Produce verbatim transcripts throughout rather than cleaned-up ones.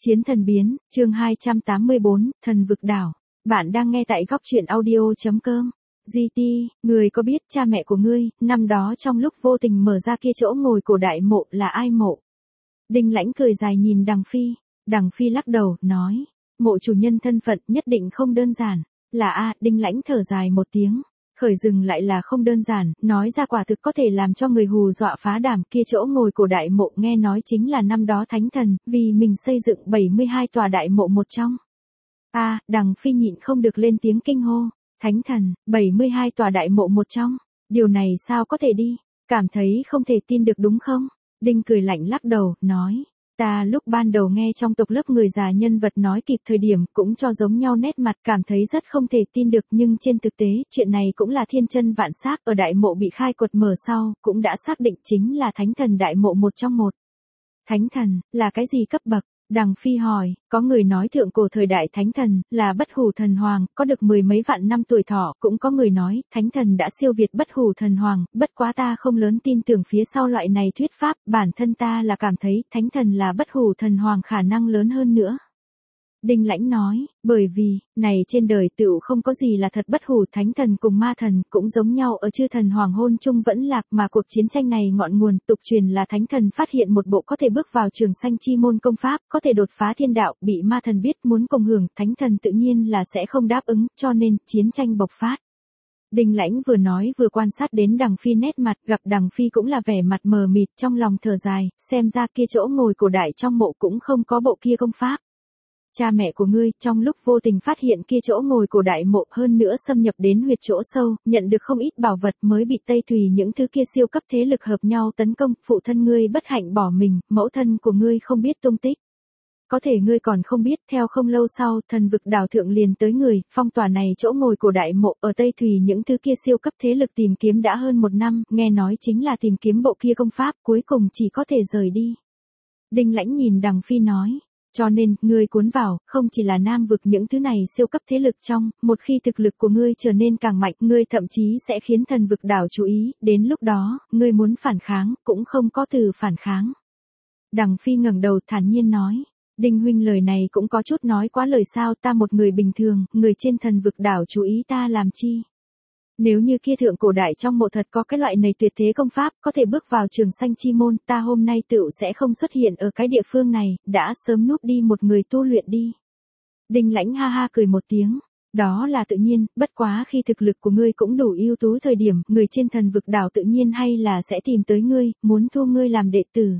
Chiến thần biến, chương hai trăm tám mươi bốn, thần vực đảo. Bạn đang nghe tại góc truyện audio.com. giê tê, người có biết cha mẹ của ngươi, năm đó trong lúc vô tình mở ra kia chỗ ngồi cổ đại mộ là ai mộ? Đinh Lãnh cười dài nhìn Đằng Phi. Đằng Phi lắc đầu, nói, mộ chủ nhân thân phận nhất định không đơn giản. Là a, Đinh Lãnh thở dài một tiếng. Khởi dừng lại là không đơn giản, nói ra quả thực có thể làm cho người hù dọa phá đảm. Kia chỗ ngồi cổ đại mộ nghe nói chính là năm đó thánh thần, vì mình xây dựng bảy mươi hai tòa đại mộ một trong. A, à, Đằng Phi nhịn không được lên tiếng kinh hô. Thánh thần, bảy mươi hai tòa đại mộ một trong. Điều này sao có thể đi? Cảm thấy không thể tin được đúng không? Đinh cười lạnh lắc đầu, nói. Ta lúc ban đầu nghe trong tộc lớp người già nhân vật nói kịp thời điểm cũng cho giống nhau nét mặt, cảm thấy rất không thể tin được, nhưng trên thực tế, chuyện này cũng là thiên chân vạn xác. Ở đại mộ bị khai quật mở sau, cũng đã xác định chính là thánh thần đại mộ một trong một. Thánh thần, là cái gì cấp bậc? Đằng Phi hỏi, có người nói thượng cổ thời đại thánh thần, là bất hủ thần hoàng, có được mười mấy vạn năm tuổi thọ, cũng có người nói, thánh thần đã siêu việt bất hủ thần hoàng, bất quá ta không lớn tin tưởng phía sau loại này thuyết pháp, bản thân ta là cảm thấy, thánh thần là bất hủ thần hoàng khả năng lớn hơn nữa. Đinh Lãnh nói, bởi vì, này trên đời tựu không có gì là thật bất hủ, thánh thần cùng ma thần cũng giống nhau ở chư thần hoàng hôn chung vẫn lạc, mà cuộc chiến tranh này ngọn nguồn tục truyền là thánh thần phát hiện một bộ có thể bước vào trường sanh chi môn công pháp, có thể đột phá thiên đạo, bị ma thần biết muốn cộng hưởng, thánh thần tự nhiên là sẽ không đáp ứng, cho nên chiến tranh bộc phát. Đinh Lãnh vừa nói vừa quan sát đến Đằng Phi nét mặt, gặp Đằng Phi cũng là vẻ mặt mờ mịt, trong lòng thở dài, xem ra kia chỗ ngồi cổ đại trong mộ cũng không có bộ kia công pháp. Cha mẹ của ngươi, trong lúc vô tình phát hiện kia chỗ ngồi cổ đại mộ, hơn nữa xâm nhập đến huyệt chỗ sâu, nhận được không ít bảo vật, mới bị Tây Thùy những thứ kia siêu cấp thế lực hợp nhau tấn công, phụ thân ngươi bất hạnh bỏ mình, mẫu thân của ngươi không biết tung tích. Có thể ngươi còn không biết, theo không lâu sau, thần vực đảo thượng liền tới người, phong tỏa này chỗ ngồi cổ đại mộ, ở Tây Thùy những thứ kia siêu cấp thế lực tìm kiếm đã hơn một năm, nghe nói chính là tìm kiếm bộ kia công pháp, cuối cùng chỉ có thể rời đi. Đinh Lãnh nhìn Đằng Phi nói. Cho nên, ngươi cuốn vào, không chỉ là nam vực những thứ này siêu cấp thế lực trong, một khi thực lực của ngươi trở nên càng mạnh, ngươi thậm chí sẽ khiến thần vực đảo chú ý, đến lúc đó, ngươi muốn phản kháng, cũng không có từ phản kháng. Đằng Phi ngẩng đầu thản nhiên nói, Đinh huynh lời này cũng có chút nói quá lời sao, ta một người bình thường, người trên thần vực đảo chú ý ta làm chi? Nếu như kia thượng cổ đại trong mộ thật có cái loại này tuyệt thế công pháp, có thể bước vào trường sanh chi môn, ta hôm nay tựu sẽ không xuất hiện ở cái địa phương này, đã sớm núp đi một người tu luyện đi. Đinh Lãnh ha ha cười một tiếng, đó là tự nhiên, bất quá khi thực lực của ngươi cũng đủ ưu tú thời điểm, người trên thần vực đảo tự nhiên hay là sẽ tìm tới ngươi, muốn thu ngươi làm đệ tử.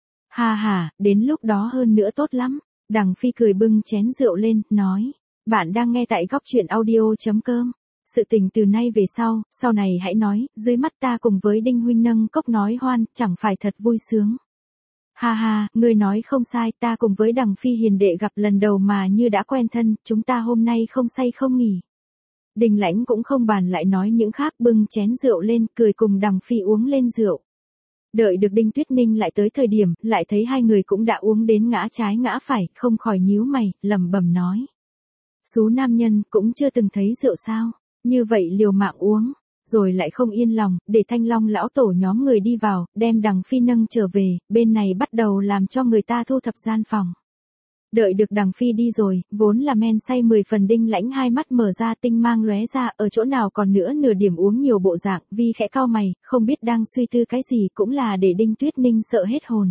Ha ha, đến lúc đó hơn nữa tốt lắm. Đằng Phi cười bưng chén rượu lên, nói, bạn đang nghe tại góc truyện audio.com. Sự tình từ nay về sau, sau này hãy nói, dưới mắt ta cùng với Đinh huynh nâng cốc nói hoan, chẳng phải thật vui sướng. Ha ha, ngươi nói không sai, ta cùng với Đằng Phi hiền đệ gặp lần đầu mà như đã quen thân, chúng ta hôm nay không say không nghỉ. Đinh Lãnh cũng không bàn lại nói những khác, bưng chén rượu lên, cười cùng Đằng Phi uống lên rượu. Đợi được Đinh Tuyết Ninh lại tới thời điểm, lại thấy hai người cũng đã uống đến ngã trái ngã phải, không khỏi nhíu mày, lẩm bẩm nói. Số nam nhân cũng chưa từng thấy rượu sao? Như vậy liều mạng uống, rồi lại không yên lòng, để Thanh Long lão tổ nhóm người đi vào, đem Đằng Phi nâng trở về, bên này bắt đầu làm cho người ta thu thập gian phòng. Đợi được Đằng Phi đi rồi, vốn là men say mười phần Đinh Lãnh hai mắt mở ra tinh mang lóe ra, ở chỗ nào còn nữa nửa điểm uống nhiều bộ dạng, Vi khẽ cau mày, không biết đang suy tư cái gì, cũng là để Đinh Tuyết Ninh sợ hết hồn.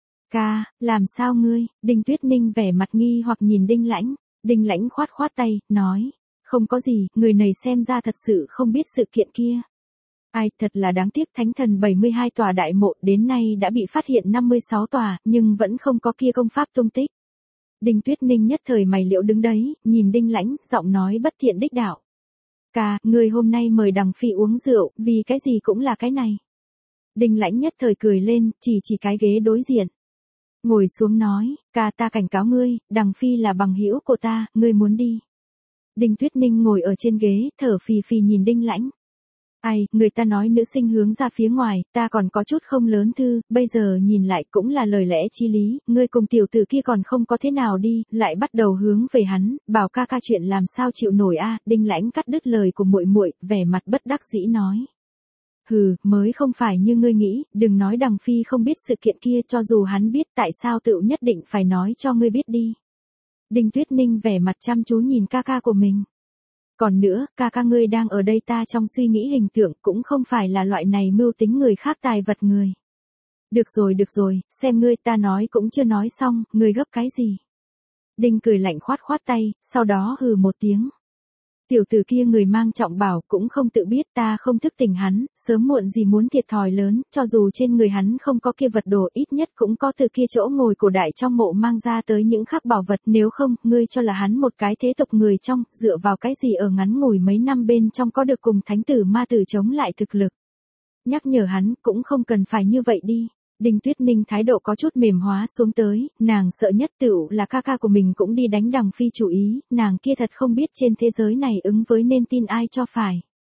Ca, làm sao ngươi? Đinh Tuyết Ninh vẻ mặt nghi hoặc nhìn Đinh Lãnh. Đinh Lãnh khoát khoát tay, nói. Không có gì, người này xem ra thật sự không biết sự kiện kia. Ai, thật là đáng tiếc, thánh thần bảy mươi hai tòa đại mộ đến nay đã bị phát hiện năm mươi sáu tòa, nhưng vẫn không có kia công pháp tung tích. Đinh Tuyết Ninh nhất thời mày liễu đứng đấy, nhìn Đinh Lãnh, giọng nói bất thiện đích đạo. Ca, người hôm nay mời Đằng Phi uống rượu, vì cái gì cũng là cái này. Đinh Lãnh nhất thời cười lên, chỉ chỉ cái ghế đối diện. Ngồi xuống nói, ca ta cảnh cáo ngươi, Đằng Phi là bằng hữu của ta, ngươi muốn đi. Đinh Tuyết Ninh ngồi ở trên ghế, thở phì phì nhìn Đinh Lãnh. Ai, người ta nói nữ sinh hướng ra phía ngoài, ta còn có chút không lớn thư, bây giờ nhìn lại cũng là lời lẽ chi lý, ngươi cùng tiểu tử kia còn không có thế nào đi, lại bắt đầu hướng về hắn, bảo ca ca chuyện làm sao chịu nổi a. Đinh Lãnh cắt đứt lời của muội muội, vẻ mặt bất đắc dĩ nói. Hừ, mới không phải như ngươi nghĩ, đừng nói Đằng Phi không biết sự kiện kia, cho dù hắn biết tại sao tựu nhất định phải nói cho ngươi biết đi. Đinh Tuyết Ninh vẻ mặt chăm chú nhìn ca ca của mình. Còn nữa, ca ca ngươi đang ở đây, ta trong suy nghĩ hình tượng cũng không phải là loại này mưu tính người khác tài vật người. Được rồi được rồi, xem ngươi, ta nói cũng chưa nói xong, ngươi gấp cái gì. Đinh cười lạnh khoát khoát tay, sau đó hừ một tiếng. Tiểu tử kia người mang trọng bảo cũng không tự biết, ta không thức tỉnh hắn, sớm muộn gì muốn thiệt thòi lớn, cho dù trên người hắn không có kia vật đồ, ít nhất cũng có từ kia chỗ ngồi cổ đại trong mộ mang ra tới những khắc bảo vật, nếu không, ngươi cho là hắn một cái thế tục người trong, dựa vào cái gì ở ngắn ngủi mấy năm bên trong có được cùng thánh tử ma tử chống lại thực lực. Nhắc nhở hắn, cũng không cần phải như vậy đi. Đinh Tuyết Ninh thái độ có chút mềm hóa xuống tới, nàng sợ nhất tựu là ca ca của mình cũng đi đánh Đằng Phi chủ ý, nàng kia thật không biết trên thế giới này ứng với nên tin ai cho phải.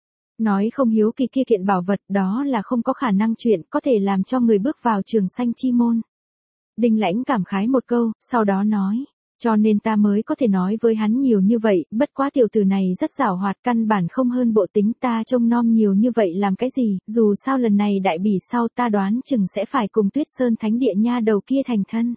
Nói không hiếu kỳ kia kiện bảo vật đó là không có khả năng chuyện có thể làm cho người bước vào trường sanh chi môn. Đinh Lãnh cảm khái một câu, sau đó nói. Cho nên ta mới có thể nói với hắn nhiều như vậy, bất quá tiểu tử này rất giảo hoạt, căn bản không hơn bộ tính, ta trông nom nhiều như vậy làm cái gì, dù sao lần này đại bỉ sau ta đoán chừng sẽ phải cùng Tuyết Sơn Thánh Địa nha đầu kia thành thân.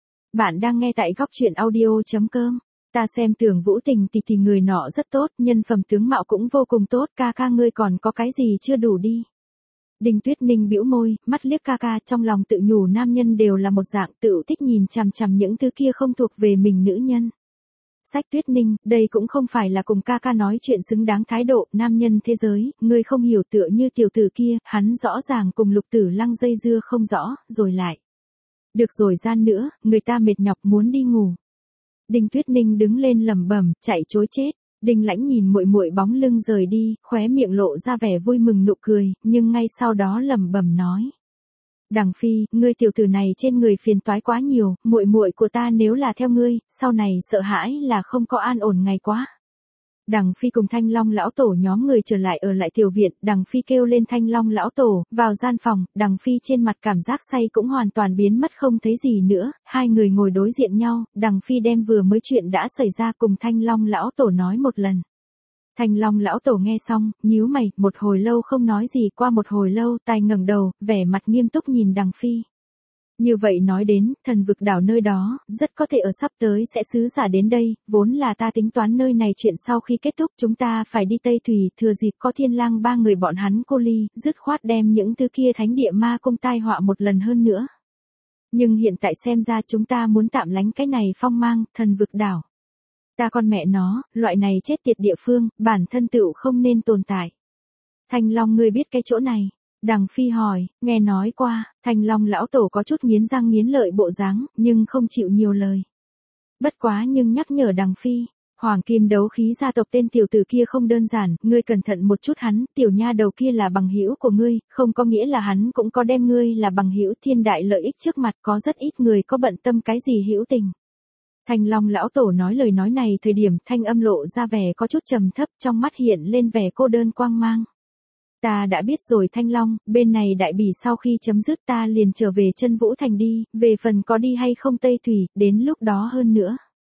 Bạn đang nghe tại góc truyện audio.com. Ta xem Tưởng Vũ Tình thì thì người nọ rất tốt, nhân phẩm tướng mạo cũng vô cùng tốt, ca ca ngươi còn có cái gì chưa đủ đi. Đinh Tuyết Ninh bĩu môi, mắt liếc ca ca, trong lòng tự nhủ nam nhân đều là một dạng, tự thích nhìn chằm chằm những thứ kia không thuộc về mình nữ nhân. Sách Tuyết Ninh, đây cũng không phải là cùng ca ca nói chuyện xứng đáng thái độ, nam nhân thế giới, ngươi không hiểu tựa như tiểu tử kia, hắn rõ ràng cùng Lục Tử Lăng dây dưa không rõ, rồi lại. Được rồi gian nữa, người ta mệt nhọc muốn đi ngủ. Đinh Tuyết Ninh đứng lên lẩm bẩm, chạy chối chết. Đinh Lãnh nhìn muội muội bóng lưng rời đi, khóe miệng lộ ra vẻ vui mừng nụ cười, nhưng ngay sau đó lẩm bẩm nói: "Đằng Phi, ngươi tiểu tử này trên người phiền toái quá nhiều, muội muội của ta nếu là theo ngươi, sau này sợ hãi là không có an ổn ngày quá." Đằng Phi cùng Thanh Long lão tổ nhóm người trở lại ở lại tiểu viện, Đằng Phi kêu lên Thanh Long lão tổ, vào gian phòng, Đằng Phi trên mặt cảm giác say cũng hoàn toàn biến mất không thấy gì nữa, hai người ngồi đối diện nhau, Đằng Phi đem vừa mới chuyện đã xảy ra cùng Thanh Long lão tổ nói một lần. Thanh Long lão tổ nghe xong, nhíu mày, một hồi lâu không nói gì, qua một hồi lâu, tài ngẩng đầu, vẻ mặt nghiêm túc nhìn Đằng Phi. Như vậy nói đến, thần vực đảo nơi đó, rất có thể ở sắp tới sẽ sứ giả đến đây, vốn là ta tính toán nơi này chuyện sau khi kết thúc chúng ta phải đi Tây Thủy, thừa dịp có Thiên Lang ba người bọn hắn cô ly, dứt khoát đem những thứ kia thánh địa ma công tai họa một lần hơn nữa. Nhưng hiện tại xem ra chúng ta muốn tạm lánh cái này phong mang, thần vực đảo. Ta con mẹ nó, loại này chết tiệt địa phương, bản thân tựu không nên tồn tại. Thanh Long ngươi biết cái chỗ này. Đằng Phi hỏi, nghe nói qua, Thanh Long lão tổ có chút nghiến răng nghiến lợi bộ dáng, nhưng không chịu nhiều lời. Bất quá nhưng nhắc nhở Đằng Phi, Hoàng Kim Đấu Khí gia tộc tên tiểu tử kia không đơn giản, ngươi cẩn thận một chút hắn, tiểu nha đầu kia là bằng hữu của ngươi, không có nghĩa là hắn cũng có đem ngươi là bằng hữu, thiên đại lợi ích trước mặt, có rất ít người có bận tâm cái gì hữu tình. Thanh Long lão tổ nói lời nói này thời điểm thanh âm lộ ra vẻ có chút trầm thấp, trong mắt hiện lên vẻ cô đơn quang mang. Ta đã biết rồi Thanh Long, bên này đại bỉ sau khi chấm dứt ta liền trở về Chân Vũ Thành đi, về phần có đi hay không Tây Thủy, đến lúc đó hơn nữa.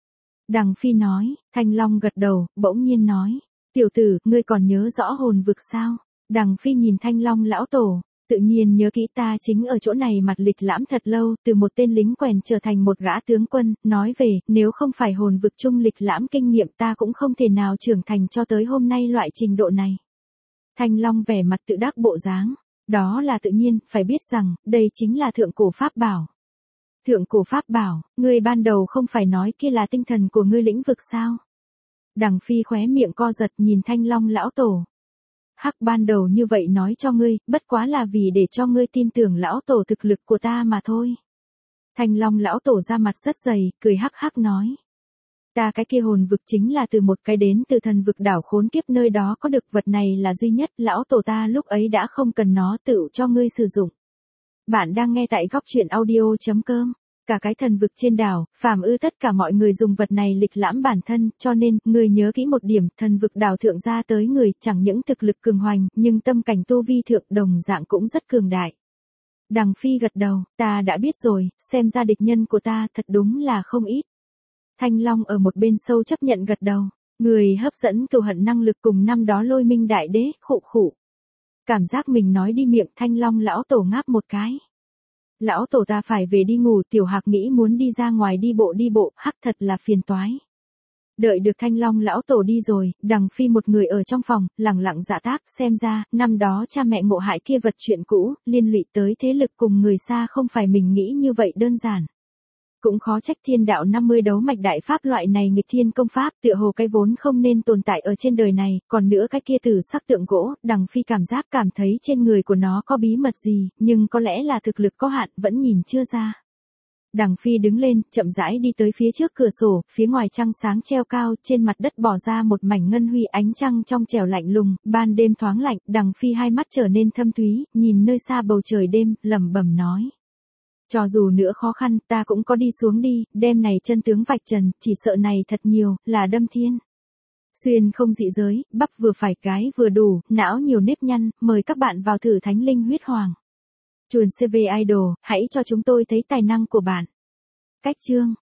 Đằng Phi nói, Thanh Long gật đầu, bỗng nhiên nói, tiểu tử, ngươi còn nhớ rõ hồn vực sao? Đằng Phi nhìn Thanh Long lão tổ, tự nhiên nhớ kỹ, ta chính ở chỗ này mặt lịch lãm thật lâu, từ một tên lính quèn trở thành một gã tướng quân, nói về, nếu không phải hồn vực chung lịch lãm kinh nghiệm ta cũng không thể nào trưởng thành cho tới hôm nay loại trình độ này. Thanh Long vẻ mặt tự đắc bộ dáng, đó là tự nhiên, phải biết rằng, đây chính là thượng cổ pháp bảo. Thượng cổ pháp bảo, ngươi ban đầu không phải nói kia là tinh thần của ngươi lĩnh vực sao? Đằng Phi khóe miệng co giật nhìn Thanh Long lão tổ. Hắc, ban đầu như vậy nói cho ngươi, bất quá là vì để cho ngươi tin tưởng lão tổ thực lực của ta mà thôi. Thanh Long lão tổ ra mặt rất dày, cười hắc hắc nói. Ta cái kia hồn vực chính là từ một cái đến từ thần vực đảo khốn kiếp nơi đó có được, vật này là duy nhất, lão tổ ta lúc ấy đã không cần nó tự cho ngươi sử dụng. Bạn đang nghe tại góc truyện audio.com. Cả cái thần vực trên đảo, phàm ư tất cả mọi người dùng vật này lịch lãm bản thân, cho nên, người nhớ kỹ một điểm, thần vực đảo thượng ra tới người, chẳng những thực lực cường hoành, nhưng tâm cảnh tu vi thượng đồng dạng cũng rất cường đại. Đằng Phi gật đầu, ta đã biết rồi, xem ra địch nhân của ta thật đúng là không ít. Thanh Long ở một bên sâu chấp nhận gật đầu, người hấp dẫn cừu hận năng lực cùng năm đó Lôi Minh đại đế, khụ khụ. Cảm giác mình nói đi miệng Thanh Long lão tổ ngáp một cái. Lão tổ ta phải về đi ngủ, Tiểu Hạc nghĩ muốn đi ra ngoài đi bộ đi bộ, hắc thật là phiền toái. Đợi được Thanh Long lão tổ đi rồi, Đằng Phi một người ở trong phòng, lẳng lặng dạ tác, xem ra, năm đó cha mẹ ngộ hại kia vật chuyện cũ, liên lụy tới thế lực cùng người xa không phải mình nghĩ như vậy đơn giản. Cũng khó trách thiên đạo năm mươi đấu mạch đại pháp loại này nghịch thiên công pháp tựa hồ cái vốn không nên tồn tại ở trên đời này, còn nữa cái kia tử sắc tượng gỗ, Đằng Phi cảm giác cảm thấy trên người của nó có bí mật gì, nhưng có lẽ là thực lực có hạn, vẫn nhìn chưa ra. Đằng Phi đứng lên, chậm rãi đi tới phía trước cửa sổ, phía ngoài trăng sáng treo cao, trên mặt đất bỏ ra một mảnh ngân huy, ánh trăng trong trẻo lạnh lùng, ban đêm thoáng lạnh, Đằng Phi hai mắt trở nên thâm thúy, nhìn nơi xa bầu trời đêm, lẩm bẩm nói. Cho dù nữa khó khăn, ta cũng có đi xuống đi, đêm này chân tướng vạch trần, chỉ sợ này thật nhiều, là đâm thiên. Xuyên không dị giới, bắp vừa phải cái vừa đủ, não nhiều nếp nhăn, mời các bạn vào thử Thánh Linh Huyết Hoàng. Chuồn xê vê Idol, hãy cho chúng tôi thấy tài năng của bạn. Cách chương